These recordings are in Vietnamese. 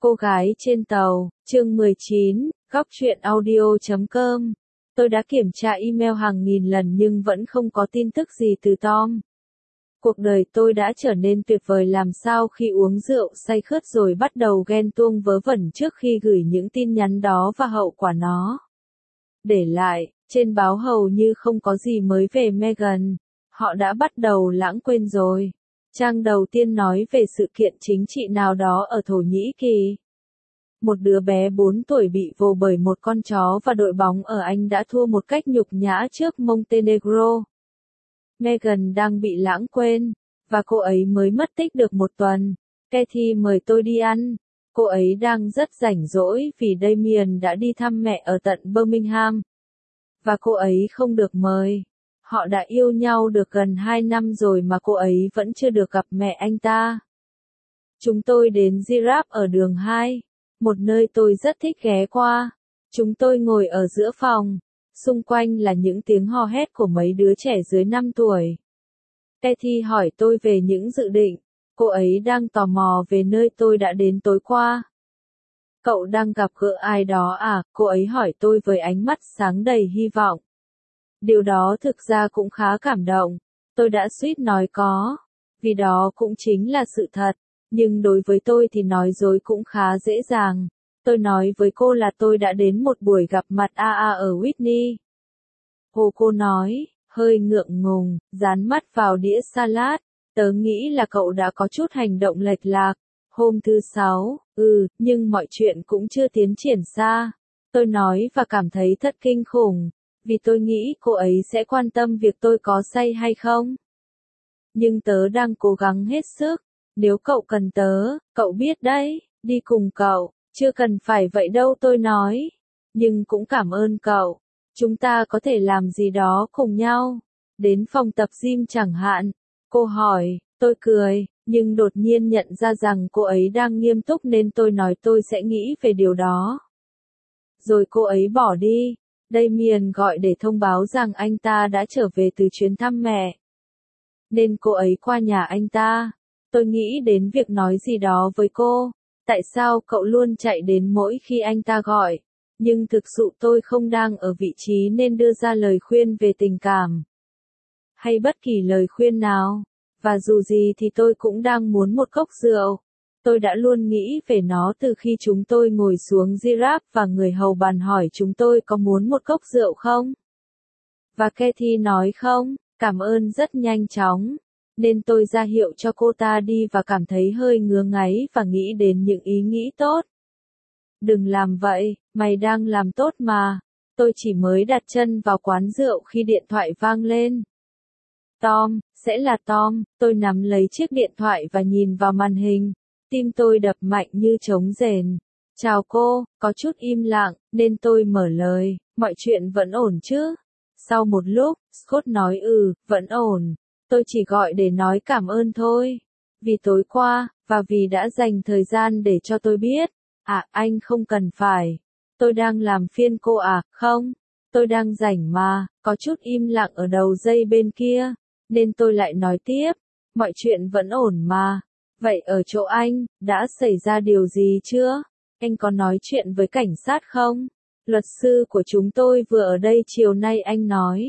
Cô gái trên tàu, chương 19, góc truyện audio.com. Tôi đã kiểm tra email hàng nghìn lần nhưng vẫn không có tin tức gì từ Tom. Cuộc đời tôi đã trở nên tuyệt vời làm sao khi uống rượu say khướt rồi bắt đầu ghen tuông vớ vẩn trước khi gửi những tin nhắn đó và hậu quả nó để lại. Trên báo hầu như không có gì mới về Meghan. Họ đã bắt đầu lãng quên rồi. Trang đầu tiên nói về sự kiện chính trị nào đó ở Thổ Nhĩ Kỳ. Một đứa bé 4 tuổi bị vồ bởi một con chó và đội bóng ở Anh đã thua một cách nhục nhã trước Montenegro. Meghan đang bị lãng quên, và cô ấy mới mất tích được một tuần. Kathy mời tôi đi ăn. Cô ấy đang rất rảnh rỗi vì Damien đã đi thăm mẹ ở tận Birmingham. Và cô ấy không được mời. Họ đã yêu nhau được gần 2 năm rồi mà cô ấy vẫn chưa được gặp mẹ anh ta. Chúng tôi đến Giraffe ở đường 2, một nơi tôi rất thích ghé qua. Chúng tôi ngồi ở giữa phòng, xung quanh là những tiếng hò hét của mấy đứa trẻ dưới 5 tuổi. Kathy hỏi tôi về những dự định, cô ấy đang tò mò về nơi tôi đã đến tối qua. Cậu đang gặp gỡ ai đó à? Cô ấy hỏi tôi với ánh mắt sáng đầy hy vọng. Điều đó thực ra cũng khá cảm động. Tôi đã suýt nói có, vì đó cũng chính là sự thật. Nhưng đối với tôi thì nói dối cũng khá dễ dàng. Tôi nói với cô là tôi đã đến một buổi gặp mặt AA ở Whitney. Cô nói, hơi ngượng ngùng, dán mắt vào đĩa salad. Tớ nghĩ là cậu đã có chút hành động lệch lạc. Hôm thứ 6, nhưng mọi chuyện cũng chưa tiến triển xa. Tôi nói và cảm thấy thật kinh khủng, vì tôi nghĩ cô ấy sẽ quan tâm việc tôi có say hay không. Nhưng tớ đang cố gắng hết sức. Nếu cậu cần tớ, cậu biết đấy, đi cùng cậu, chưa cần phải vậy đâu tôi nói. Nhưng cũng cảm ơn cậu. Chúng ta có thể làm gì đó cùng nhau. Đến phòng tập gym chẳng hạn. Cô hỏi, tôi cười, nhưng đột nhiên nhận ra rằng cô ấy đang nghiêm túc nên tôi nói tôi sẽ nghĩ về điều đó. Rồi cô ấy bỏ đi. Damien gọi để thông báo rằng anh ta đã trở về từ chuyến thăm mẹ. Nên cô ấy qua nhà anh ta. Tôi nghĩ đến việc nói gì đó với cô. Tại sao cậu luôn chạy đến mỗi khi anh ta gọi? Nhưng thực sự tôi không đang ở vị trí nên đưa ra lời khuyên về tình cảm. Hay bất kỳ lời khuyên nào. Và dù gì thì tôi cũng đang muốn một cốc rượu. Tôi đã luôn nghĩ về nó từ khi chúng tôi ngồi xuống Giraffe và người hầu bàn hỏi chúng tôi có muốn một cốc rượu không? Và Kathy nói không, cảm ơn rất nhanh chóng. Nên tôi ra hiệu cho cô ta đi và cảm thấy hơi ngứa ngáy và nghĩ đến những ý nghĩ tốt. Đừng làm vậy, mày đang làm tốt mà. Tôi chỉ mới đặt chân vào quán rượu khi điện thoại vang lên. Tom, sẽ là Tom. Tôi nắm lấy chiếc điện thoại và nhìn vào màn hình. Tim tôi đập mạnh như trống rền. Chào cô, có chút im lặng, nên tôi mở lời, mọi chuyện vẫn ổn chứ? Sau một lúc, Scott nói vẫn ổn. Tôi chỉ gọi để nói cảm ơn thôi. Vì tối qua, và vì đã dành thời gian để cho tôi biết. Anh không cần phải. Tôi đang làm phiền cô không? Tôi đang rảnh mà, có chút im lặng ở đầu dây bên kia. Nên tôi lại nói tiếp. Mọi chuyện vẫn ổn mà. Vậy ở chỗ anh, đã xảy ra điều gì chưa? Anh có nói chuyện với cảnh sát không? Luật sư của chúng tôi vừa ở đây chiều nay anh nói.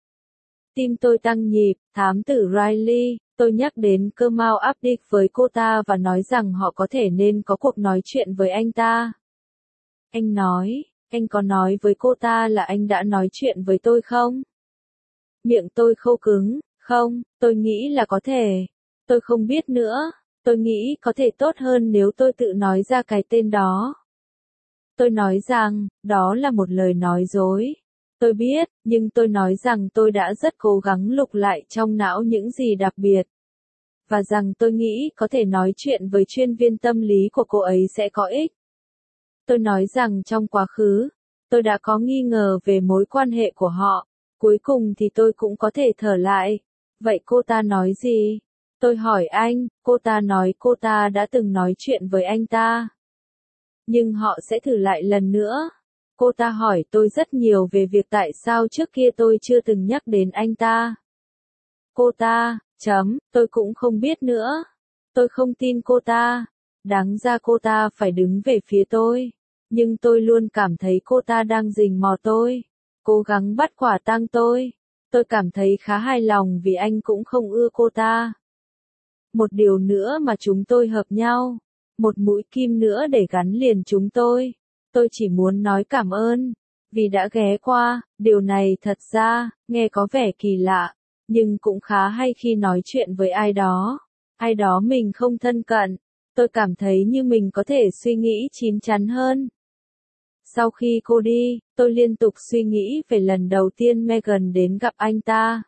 Tim tôi tăng nhịp, thám tử Riley, tôi nhắc đến Kemal Abdik với cô ta và nói rằng họ có thể nên có cuộc nói chuyện với anh ta. Anh nói, anh có nói với cô ta là anh đã nói chuyện với tôi không? Miệng tôi khô cứng, không, tôi nghĩ là có thể. Tôi không biết nữa, tôi nghĩ có thể tốt hơn nếu tôi tự nói ra cái tên đó. Tôi nói rằng, đó là một lời nói dối. Tôi biết, nhưng tôi nói rằng tôi đã rất cố gắng lục lại trong não những gì đặc biệt. Và rằng tôi nghĩ có thể nói chuyện với chuyên viên tâm lý của cô ấy sẽ có ích. Tôi nói rằng trong quá khứ, tôi đã có nghi ngờ về mối quan hệ của họ. Cuối cùng thì tôi cũng có thể thở lại. Vậy cô ta nói gì? Tôi hỏi anh, cô ta nói cô ta đã từng nói chuyện với anh ta. Nhưng họ sẽ thử lại lần nữa. Cô ta hỏi tôi rất nhiều về việc tại sao trước kia tôi chưa từng nhắc đến anh ta. Cô ta, tôi cũng không biết nữa. Tôi không tin cô ta. Đáng ra cô ta phải đứng về phía tôi. Nhưng tôi luôn cảm thấy cô ta đang rình mò tôi. Cố gắng bắt quả tang tôi. Tôi cảm thấy khá hài lòng vì anh cũng không ưa cô ta. Một điều nữa mà chúng tôi hợp nhau. Một mũi kim nữa để gắn liền chúng tôi. Tôi chỉ muốn nói cảm ơn. Vì đã ghé qua, điều này thật ra, nghe có vẻ kỳ lạ. Nhưng cũng khá hay khi nói chuyện với ai đó. Ai đó mình không thân cận. Tôi cảm thấy như mình có thể suy nghĩ chín chắn hơn. Sau khi cô đi, tôi liên tục suy nghĩ về lần đầu tiên Megan đến gặp anh ta.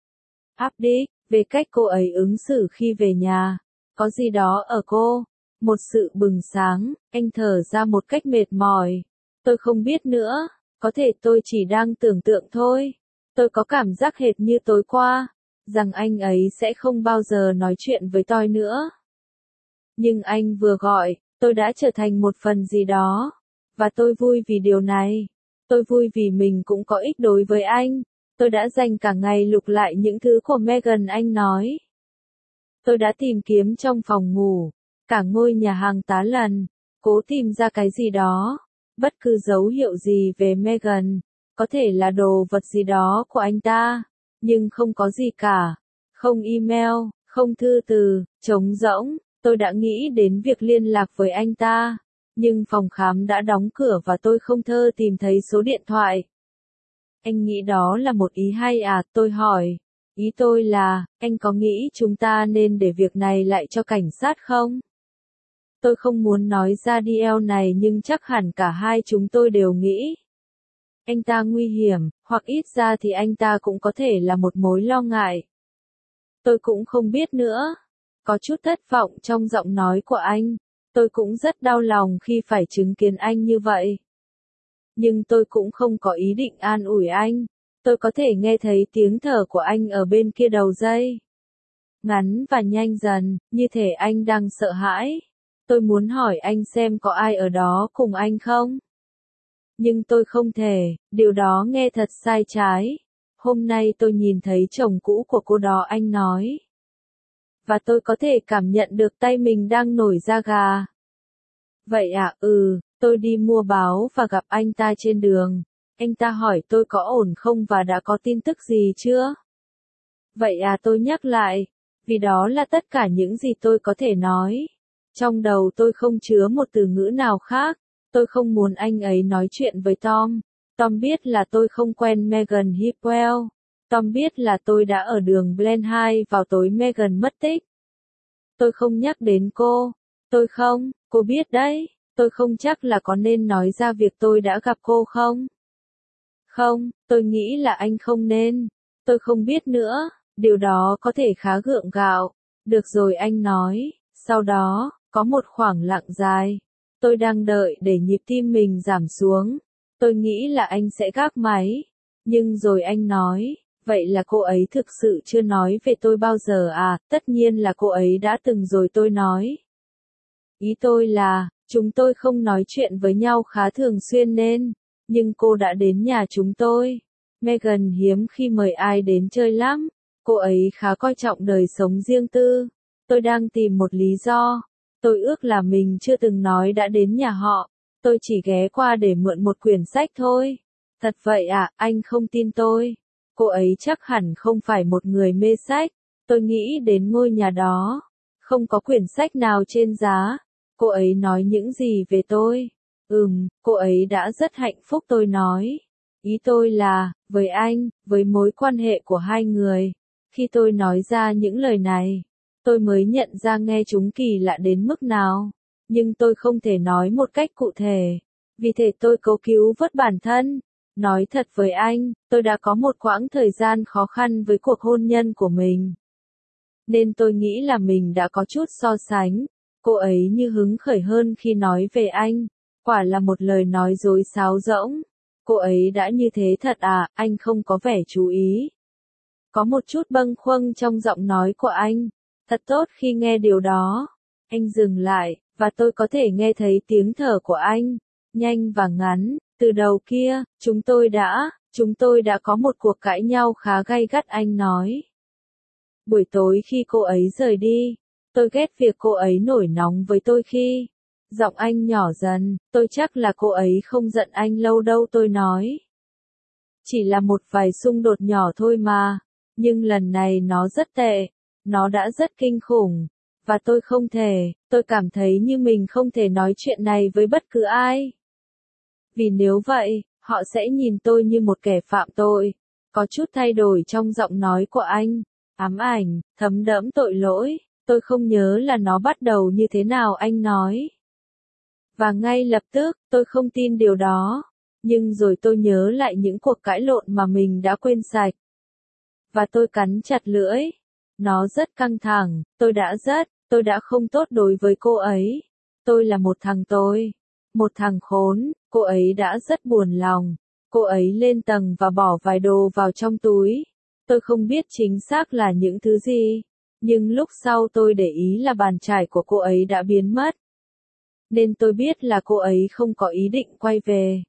Update về cách cô ấy ứng xử khi về nhà. Có gì đó ở cô. Một sự bừng sáng, anh thở ra một cách mệt mỏi. Tôi không biết nữa, có thể tôi chỉ đang tưởng tượng thôi. Tôi có cảm giác hệt như tối qua, rằng anh ấy sẽ không bao giờ nói chuyện với tôi nữa. Nhưng anh vừa gọi, tôi đã trở thành một phần gì đó. Và tôi vui vì điều này. Tôi vui vì mình cũng có ích đối với anh. Tôi đã dành cả ngày lục lại những thứ của Megan anh nói. Tôi đã tìm kiếm trong phòng ngủ, cả ngôi nhà hàng tá lần, cố tìm ra cái gì đó, bất cứ dấu hiệu gì về Megan, có thể là đồ vật gì đó của anh ta, nhưng không có gì cả. Không email, không thư từ, trống rỗng. Tôi đã nghĩ đến việc liên lạc với anh ta, nhưng phòng khám đã đóng cửa và tôi không thơ tìm thấy số điện thoại. Anh nghĩ đó là một ý hay à? Tôi hỏi. Ý tôi là, anh có nghĩ chúng ta nên để việc này lại cho cảnh sát không? Tôi không muốn nói ra điều này nhưng chắc hẳn cả hai chúng tôi đều nghĩ. Anh ta nguy hiểm, hoặc ít ra thì anh ta cũng có thể là một mối lo ngại. Tôi cũng không biết nữa. Có chút thất vọng trong giọng nói của anh. Tôi cũng rất đau lòng khi phải chứng kiến anh như vậy. Nhưng tôi cũng không có ý định an ủi anh. Tôi có thể nghe thấy tiếng thở của anh ở bên kia đầu dây. Ngắn và nhanh dần, như thể anh đang sợ hãi. Tôi muốn hỏi anh xem có ai ở đó cùng anh không? Nhưng tôi không thể, điều đó nghe thật sai trái. Hôm nay tôi nhìn thấy chồng cũ của cô đó, anh nói. Và tôi có thể cảm nhận được tay mình đang nổi da gà. Vậy à, tôi đi mua báo và gặp anh ta trên đường. Anh ta hỏi tôi có ổn không và đã có tin tức gì chưa? Vậy à, tôi nhắc lại. Vì đó là tất cả những gì tôi có thể nói. Trong đầu tôi không chứa một từ ngữ nào khác. Tôi không muốn anh ấy nói chuyện với Tom. Tom biết là tôi không quen Megan Hipwell. Tom biết là tôi đã ở đường Blenheim vào tối Megan mất tích. Tôi không nhắc đến cô. Tôi không, cô biết đấy. Tôi không chắc là có nên nói ra việc tôi đã gặp cô không? Không, tôi nghĩ là anh không nên. Tôi không biết nữa, điều đó có thể khá gượng gạo. Được rồi, anh nói. Sau đó, có một khoảng lặng dài. Tôi đang đợi để nhịp tim mình giảm xuống. Tôi nghĩ là anh sẽ gác máy. Nhưng rồi anh nói, vậy là cô ấy thực sự chưa nói về tôi bao giờ à? Tất nhiên là cô ấy đã từng rồi, tôi nói. Ý tôi là, chúng tôi không nói chuyện với nhau khá thường xuyên nên, nhưng cô đã đến nhà chúng tôi. Megan hiếm khi mời ai đến chơi lắm. Cô ấy khá coi trọng đời sống riêng tư. Tôi đang tìm một lý do. Tôi ước là mình chưa từng nói đã đến nhà họ. Tôi chỉ ghé qua để mượn một quyển sách thôi. Thật vậy à, anh không tin tôi. Cô ấy chắc hẳn không phải một người mê sách. Tôi nghĩ đến ngôi nhà đó. Không có quyển sách nào trên giá. Cô ấy nói những gì về tôi? Cô ấy đã rất hạnh phúc, tôi nói. Ý tôi là, với anh, với mối quan hệ của hai người. Khi tôi nói ra những lời này, tôi mới nhận ra nghe chúng kỳ lạ đến mức nào. Nhưng tôi không thể nói một cách cụ thể. Vì thế tôi cố cứu vớt bản thân. Nói thật với anh, tôi đã có một quãng thời gian khó khăn với cuộc hôn nhân của mình. Nên tôi nghĩ là mình đã có chút so sánh. Cô ấy như hứng khởi hơn khi nói về anh. Quả là một lời nói dối sáo rỗng. Cô ấy đã như thế thật à? Anh không có vẻ chú ý. Có một chút bâng khuâng trong giọng nói của anh. Thật tốt khi nghe điều đó. Anh dừng lại, và tôi có thể nghe thấy tiếng thở của anh. Nhanh và ngắn, từ đầu kia, chúng tôi đã có một cuộc cãi nhau khá gay gắt, anh nói. Buổi tối khi cô ấy rời đi, Tôi ghét việc cô ấy nổi nóng với tôi khi. Giọng anh nhỏ dần, tôi chắc là cô ấy không giận anh lâu đâu tôi nói. Chỉ là một vài xung đột nhỏ thôi mà. Nhưng lần này nó rất tệ. Nó đã rất kinh khủng. Và tôi cảm thấy như mình không thể nói chuyện này với bất cứ ai. Vì nếu vậy, họ sẽ nhìn tôi như một kẻ phạm tội. Có chút thay đổi trong giọng nói của anh. Ám ảnh, thấm đẫm tội lỗi. Tôi không nhớ là nó bắt đầu như thế nào anh nói. Và ngay lập tức, tôi không tin điều đó. Nhưng rồi tôi nhớ lại những cuộc cãi lộn mà mình đã quên sạch. Và tôi cắn chặt lưỡi. Nó rất căng thẳng, tôi đã không tốt đối với cô ấy. Tôi là một thằng tồi. Một thằng khốn, cô ấy đã rất buồn lòng. Cô ấy lên tầng và bỏ vài đồ vào trong túi. Tôi không biết chính xác là những thứ gì. Nhưng lúc sau tôi để ý là bàn chải của cô ấy đã biến mất. Nên tôi biết là cô ấy không có ý định quay về.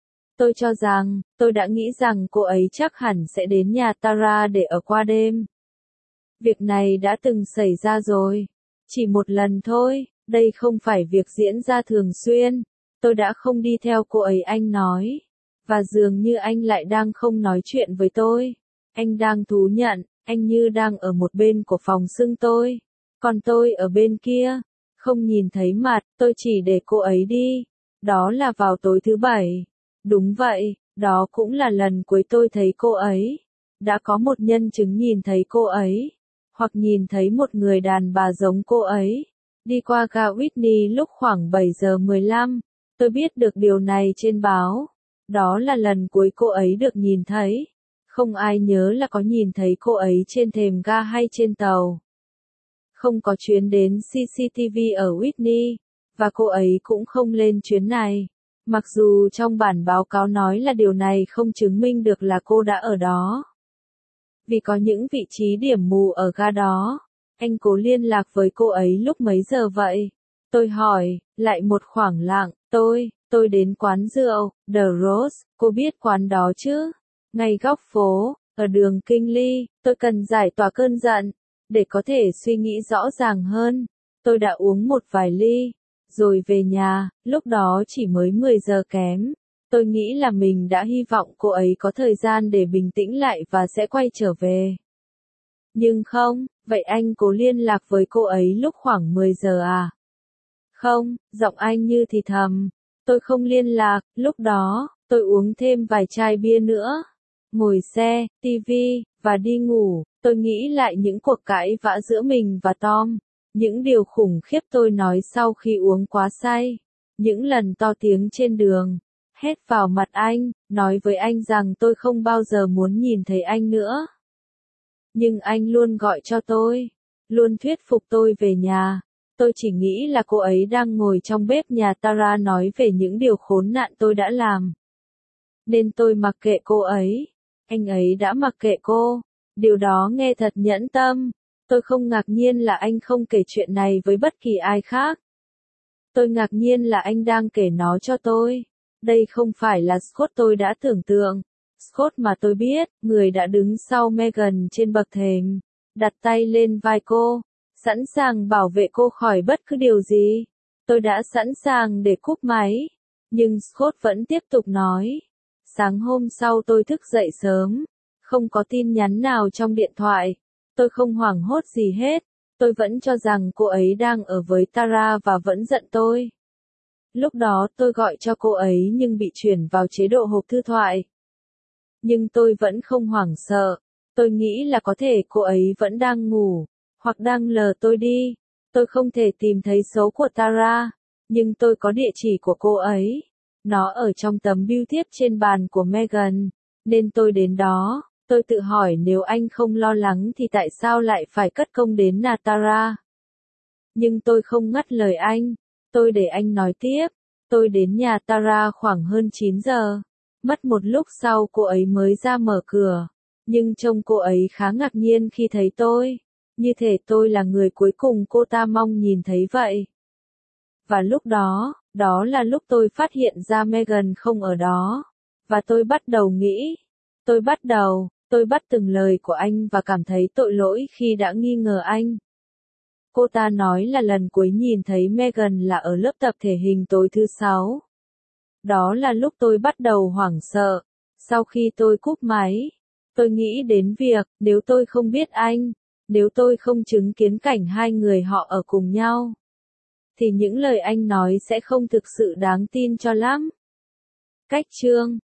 Tôi đã nghĩ rằng cô ấy chắc hẳn sẽ đến nhà Tara để ở qua đêm. Việc này đã từng xảy ra rồi. Chỉ một lần thôi, đây không phải việc diễn ra thường xuyên. Tôi đã không đi theo cô ấy anh nói. Và dường như anh lại đang không nói chuyện với tôi. Anh đang thú nhận, anh như đang ở một bên của phòng xưng tôi. Còn tôi ở bên kia. Không nhìn thấy mặt, tôi chỉ để cô ấy đi. Đó là vào tối thứ bảy. Đúng vậy, đó cũng là lần cuối tôi thấy cô ấy. Đã có một nhân chứng nhìn thấy cô ấy. Hoặc nhìn thấy một người đàn bà giống cô ấy. Đi qua ga Whitney lúc khoảng 7 giờ 15. Tôi biết được điều này trên báo. Đó là lần cuối cô ấy được nhìn thấy. Không ai nhớ là có nhìn thấy cô ấy trên thềm ga hay trên tàu. Không có chuyến đến CCTV ở Whitney. Và cô ấy cũng không lên chuyến này. Mặc dù trong bản báo cáo nói là điều này không chứng minh được là cô đã ở đó. Vì có những vị trí điểm mù ở ga đó. Anh cố liên lạc với cô ấy lúc mấy giờ vậy? Tôi hỏi, lại một khoảng lặng, tôi đến quán rượu, The Rose, cô biết quán đó chứ? Ngay góc phố, ở đường Kingsley, tôi cần giải tỏa cơn giận. Để có thể suy nghĩ rõ ràng hơn, tôi đã uống một vài ly. Rồi về nhà, lúc đó chỉ mới 10 giờ kém. Tôi nghĩ là mình đã hy vọng cô ấy có thời gian để bình tĩnh lại và sẽ quay trở về. Nhưng không, vậy anh cố liên lạc với cô ấy lúc khoảng 10 giờ à? Không, giọng anh như thì thầm. Tôi không liên lạc, lúc đó, tôi uống thêm vài chai bia nữa. Ngồi xe, tivi, và đi ngủ, tôi nghĩ lại những cuộc cãi vã giữa mình và Tom. Những điều khủng khiếp tôi nói sau khi uống quá say. Những lần to tiếng trên đường. Hét vào mặt anh, nói với anh rằng tôi không bao giờ muốn nhìn thấy anh nữa. Nhưng anh luôn gọi cho tôi. Luôn thuyết phục tôi về nhà. Tôi chỉ nghĩ là cô ấy đang ngồi trong bếp nhà Tara nói về những điều khốn nạn tôi đã làm. Nên tôi mặc kệ cô ấy. Anh ấy đã mặc kệ cô. Điều đó nghe thật nhẫn tâm. Tôi không ngạc nhiên là anh không kể chuyện này với bất kỳ ai khác. Tôi ngạc nhiên là anh đang kể nó cho tôi. Đây không phải là Scott tôi đã tưởng tượng. Scott mà tôi biết, người đã đứng sau Meghan trên bậc thềm, đặt tay lên vai cô, sẵn sàng bảo vệ cô khỏi bất cứ điều gì. Tôi đã sẵn sàng để cúp máy. Nhưng Scott vẫn tiếp tục nói. Sáng hôm sau tôi thức dậy sớm. Không có tin nhắn nào trong điện thoại. Tôi không hoảng hốt gì hết. Tôi vẫn cho rằng cô ấy đang ở với Tara và vẫn giận tôi. Lúc đó tôi gọi cho cô ấy nhưng bị chuyển vào chế độ hộp thư thoại. Nhưng tôi vẫn không hoảng sợ. Tôi nghĩ là có thể cô ấy vẫn đang ngủ, hoặc đang lờ tôi đi. Tôi không thể tìm thấy số của Tara, nhưng tôi có địa chỉ của cô ấy. Nó ở trong tấm bưu thiếp trên bàn của Meghan, nên tôi đến đó. Tôi tự hỏi nếu anh không lo lắng thì tại sao lại phải cất công đến nhà Tara. Nhưng tôi không ngắt lời anh. Tôi để anh nói tiếp. Tôi đến nhà Tara khoảng hơn 9 giờ. Mất một lúc sau cô ấy mới ra mở cửa. Nhưng trông cô ấy khá ngạc nhiên khi thấy tôi. Như thể tôi là người cuối cùng cô ta mong nhìn thấy vậy. Và lúc đó, đó là lúc tôi phát hiện ra Meghan không ở đó. Và tôi bắt đầu nghĩ. Tôi bắt từng lời của anh và cảm thấy tội lỗi khi đã nghi ngờ anh. Cô ta nói là lần cuối nhìn thấy Megan là ở lớp tập thể hình tối thứ 6. Đó là lúc tôi bắt đầu hoảng sợ. Sau khi tôi cúp máy, tôi nghĩ đến việc, nếu tôi không biết anh, nếu tôi không chứng kiến cảnh hai người họ ở cùng nhau, thì những lời anh nói sẽ không thực sự đáng tin cho lắm. Cách chương